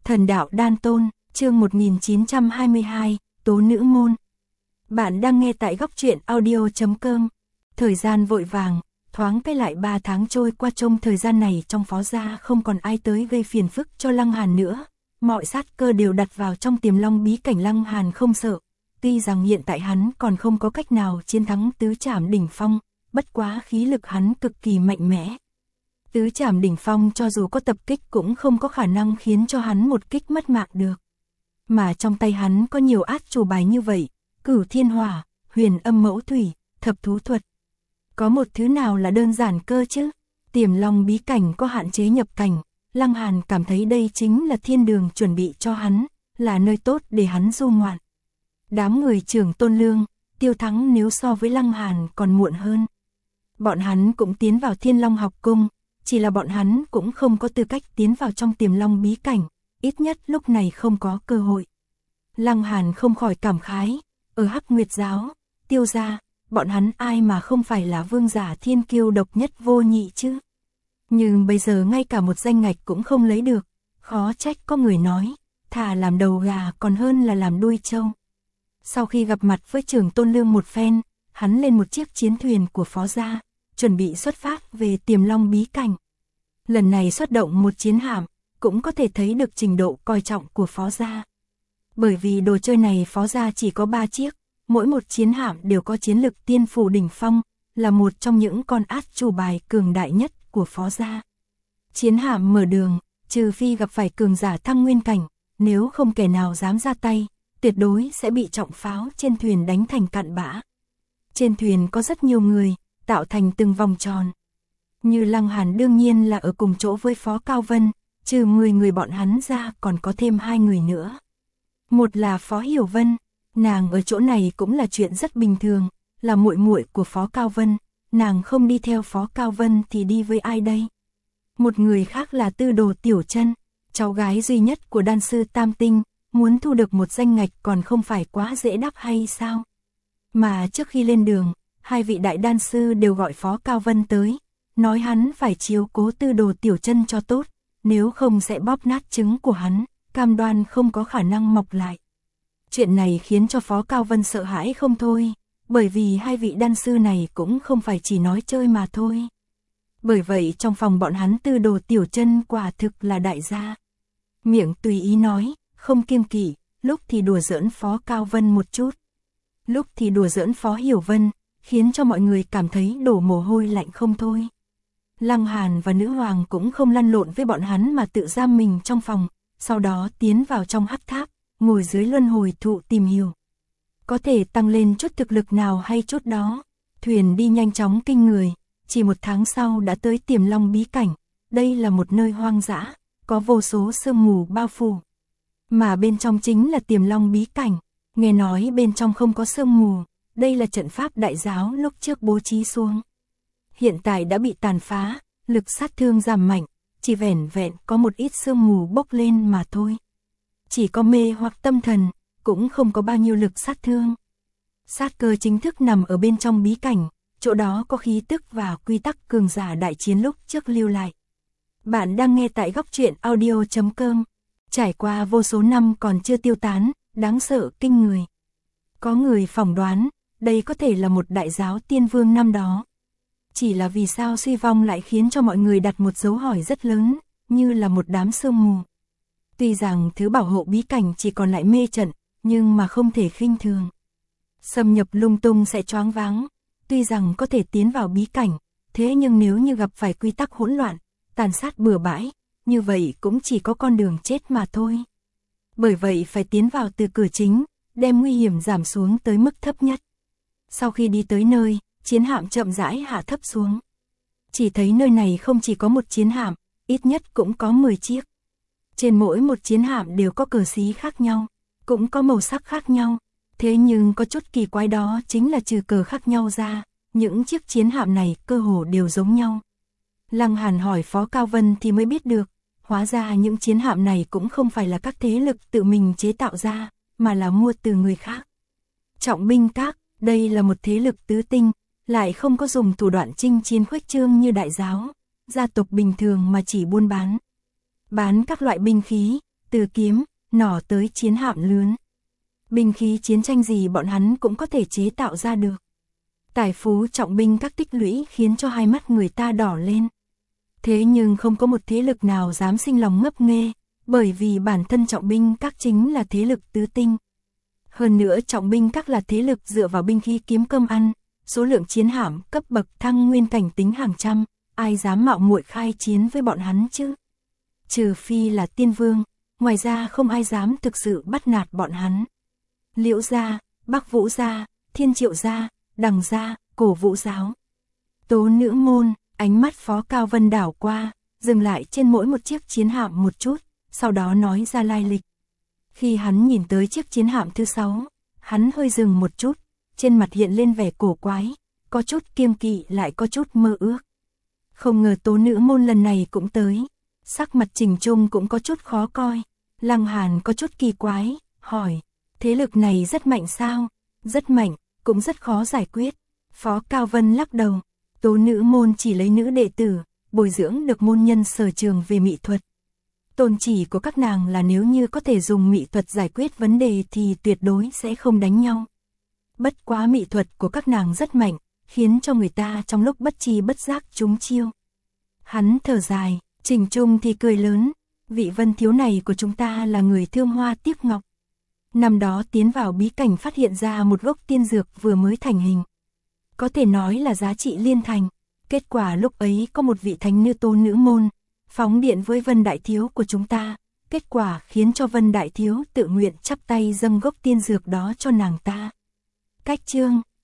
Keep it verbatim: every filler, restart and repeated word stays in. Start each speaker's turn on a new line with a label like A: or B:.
A: Thần đạo đan tôn, chương một nghìn chín trăm hai mươi hai, Tố nữ môn. Bạn đang nghe tại góc truyện audio chấm com. Thời gian vội vàng, thoáng cái lại ba tháng trôi qua, trong thời gian này trong Phó gia không còn ai tới gây phiền phức cho Lăng Hàn nữa. Mọi sát cơ đều đặt vào trong Tiềm Long bí cảnh. Lăng Hàn không sợ, tuy rằng hiện tại hắn còn không có cách nào chiến thắng tứ trảm đỉnh phong, bất quá khí lực hắn cực kỳ mạnh mẽ. Tứ trảm đỉnh phong cho dù có tập kích cũng không có khả năng khiến cho hắn một kích mất mạng được. Mà trong tay hắn có nhiều át chủ bài như vậy, Cửu Thiên Hỏa, Huyền Âm Mẫu Thủy, Thập Thú Thuật. Có một thứ nào là đơn giản cơ chứ? Tiềm Long bí cảnh có hạn chế nhập cảnh, Lăng Hàn cảm thấy đây chính là thiên đường chuẩn bị cho hắn, là nơi tốt để hắn du ngoạn. Đám người Trưởng Tôn Lương, Tiêu Thắng nếu so với Lăng Hàn còn muộn hơn. Bọn hắn cũng tiến vào Thiên Long học cung, chỉ là bọn hắn cũng không có tư cách tiến vào trong Tiềm Long bí cảnh, ít nhất lúc này không có cơ hội. Lăng Hàn không khỏi cảm khái, ở Hắc Nguyệt giáo, Tiêu gia, bọn hắn ai mà không phải là vương giả thiên kiêu độc nhất vô nhị chứ. Nhưng bây giờ ngay cả một danh ngạch cũng không lấy được, khó trách có người nói, thà làm đầu gà còn hơn là làm đuôi trâu. Sau khi gặp mặt với Trưởng Tôn Lương một phen, hắn lên một chiếc chiến thuyền của Phó gia, chuẩn bị xuất phát về Tiềm Long bí cảnh. Lần này xuất động một chiến hạm, cũng có thể thấy được trình độ coi trọng của Phó gia. Bởi vì đồ chơi này Phó gia chỉ có ba chiếc, mỗi một chiến hạm đều có chiến lực tiên phủ đỉnh phong, là một trong những con át chủ bài cường đại nhất của Phó gia. Chiến hạm mở đường, trừ phi gặp phải cường giả thăng nguyên cảnh, nếu không kẻ nào dám ra tay, tuyệt đối sẽ bị trọng pháo trên thuyền đánh thành cặn bã. Trên thuyền có rất nhiều người, tạo thành từng vòng tròn. Như Lăng Hàn đương nhiên là ở cùng chỗ với Phó Cao Vân, trừ mười người bọn hắn ra còn có thêm hai người nữa. Một là Phó Hiểu Vân, nàng ở chỗ này cũng là chuyện rất bình thường, là muội muội của Phó Cao Vân, nàng không đi theo Phó Cao Vân thì đi với ai đây? Một người khác là Tư Đồ Tiểu Chân, cháu gái duy nhất của đan sư Tam Tinh, muốn thu được một danh ngạch còn không phải quá dễ đáp hay sao? Mà trước khi lên đường, hai vị đại đan sư đều gọi Phó Cao Vân tới, nói hắn phải chiếu cố Tư Đồ Tiểu Chân cho tốt, nếu không sẽ bóp nát trứng của hắn, cam đoan không có khả năng mọc lại. Chuyện này khiến cho Phó Cao Vân sợ hãi không thôi, bởi vì hai vị đan sư này cũng không phải chỉ nói chơi mà thôi. Bởi vậy trong phòng bọn hắn Tư Đồ Tiểu Chân quả thực là đại gia. Miệng tùy ý nói, không kiêng kỵ, lúc thì đùa giỡn Phó Cao Vân một chút, lúc thì đùa giỡn Phó Hiểu Vân, khiến cho mọi người cảm thấy đổ mồ hôi lạnh không thôi. Lăng Hàn và Nữ Hoàng cũng không lăn lộn với bọn hắn mà tự giam mình trong phòng, sau đó tiến vào trong hắc tháp, ngồi dưới luân hồi thụ tìm hiểu. Có thể tăng lên chút thực lực nào hay chút đó. Thuyền đi nhanh chóng kinh người, chỉ một tháng sau đã tới Tiềm Long bí cảnh. Đây là một nơi hoang dã, có vô số sương mù bao phủ. Mà bên trong chính là Tiềm Long bí cảnh. Nghe nói bên trong không có sương mù, đây là trận pháp đại giáo lúc trước bố trí xuống. Hiện tại đã bị tàn phá, lực sát thương giảm mạnh, chỉ vẻn vẹn có một ít sương mù bốc lên mà thôi. Chỉ có mê hoặc tâm thần, cũng không có bao nhiêu lực sát thương. Sát cơ chính thức nằm ở bên trong bí cảnh, chỗ đó có khí tức và quy tắc cường giả đại chiến lúc trước lưu lại. Bạn đang nghe tại góc truyện audio chấm com. Trải qua vô số năm còn chưa tiêu tán, đáng sợ kinh người. Có người phỏng đoán, đây có thể là một đại giáo tiên vương năm đó. Chỉ là vì sao suy vong lại khiến cho mọi người đặt một dấu hỏi rất lớn, như là một đám sương mù. Tuy rằng thứ bảo hộ bí cảnh chỉ còn lại mê trận, nhưng mà không thể khinh thường. Xâm nhập lung tung sẽ choáng váng, tuy rằng có thể tiến vào bí cảnh, thế nhưng nếu như gặp phải quy tắc hỗn loạn, tàn sát bừa bãi, như vậy cũng chỉ có con đường chết mà thôi. Bởi vậy phải tiến vào từ cửa chính, đem nguy hiểm giảm xuống tới mức thấp nhất. Sau khi đi tới nơi, chiến hạm chậm rãi hạ thấp xuống. Chỉ thấy nơi này không chỉ có một chiến hạm, ít nhất cũng có mười chiếc. Trên mỗi một chiến hạm đều có cờ xí khác nhau, cũng có màu sắc khác nhau. Thế nhưng có chút kỳ quái đó chính là trừ cờ khác nhau ra, những chiếc chiến hạm này cơ hồ đều giống nhau. Lăng Hàn hỏi Phó Cao Vân thì mới biết được, hóa ra những chiến hạm này cũng không phải là các thế lực tự mình chế tạo ra, mà là mua từ người khác. Trọng binh các, đây là một thế lực tứ tinh, lại không có dùng thủ đoạn chinh chiến khuếch trương như đại giáo, gia tộc bình thường mà chỉ buôn bán. Bán các loại binh khí, từ kiếm, nỏ tới chiến hạm lớn. Binh khí chiến tranh gì bọn hắn cũng có thể chế tạo ra được. Tài phú trọng binh các tích lũy khiến cho hai mắt người ta đỏ lên. Thế nhưng không có một thế lực nào dám sinh lòng ngấp nghê, bởi vì bản thân trọng binh các chính là thế lực tứ tinh. Hơn nữa trọng binh các là thế lực dựa vào binh khí kiếm cơm ăn, số lượng chiến hạm cấp bậc thăng nguyên cảnh tính hàng trăm, ai dám mạo muội khai chiến với bọn hắn chứ? Trừ phi là tiên vương, ngoài ra không ai dám thực sự bắt nạt bọn hắn. Liễu gia, Bắc Vũ gia, Thiên Triệu gia, Đằng gia, Cổ Vũ giáo. Tố Nữ môn, ánh mắt Phó Cao Vân đảo qua, dừng lại trên mỗi một chiếc chiến hạm một chút, sau đó nói ra lai lịch. Khi hắn nhìn tới chiếc chiến hạm thứ sáu, hắn hơi dừng một chút, trên mặt hiện lên vẻ cổ quái, có chút kiêng kỵ lại có chút mơ ước. Không ngờ Tố Nữ môn lần này cũng tới, sắc mặt Trình Trung cũng có chút khó coi, Lăng Hàn có chút kỳ quái, hỏi, thế lực này rất mạnh sao? Rất mạnh, cũng rất khó giải quyết. Phó Cao Vân lắc đầu, Tố Nữ môn chỉ lấy nữ đệ tử, bồi dưỡng được môn nhân sở trường về mỹ thuật. Tôn chỉ của các nàng là nếu như có thể dùng mỹ thuật giải quyết vấn đề thì tuyệt đối sẽ không đánh nhau. Bất quá mỹ thuật của các nàng rất mạnh, khiến cho người ta trong lúc bất tri bất giác trúng chiêu. Hắn thở dài, Trình Trung thì cười lớn, vị Vân thiếu này của chúng ta là người thương hoa tiếc ngọc. Năm đó tiến vào bí cảnh phát hiện ra một gốc tiên dược vừa mới thành hình. Có thể nói là giá trị liên thành. Kết quả lúc ấy có một vị thánh nữ Tố Nữ môn, phóng điện với Vân đại thiếu của chúng ta. Kết quả khiến cho Vân đại thiếu tự nguyện chắp tay dâng gốc tiên dược đó cho nàng ta. Cách chương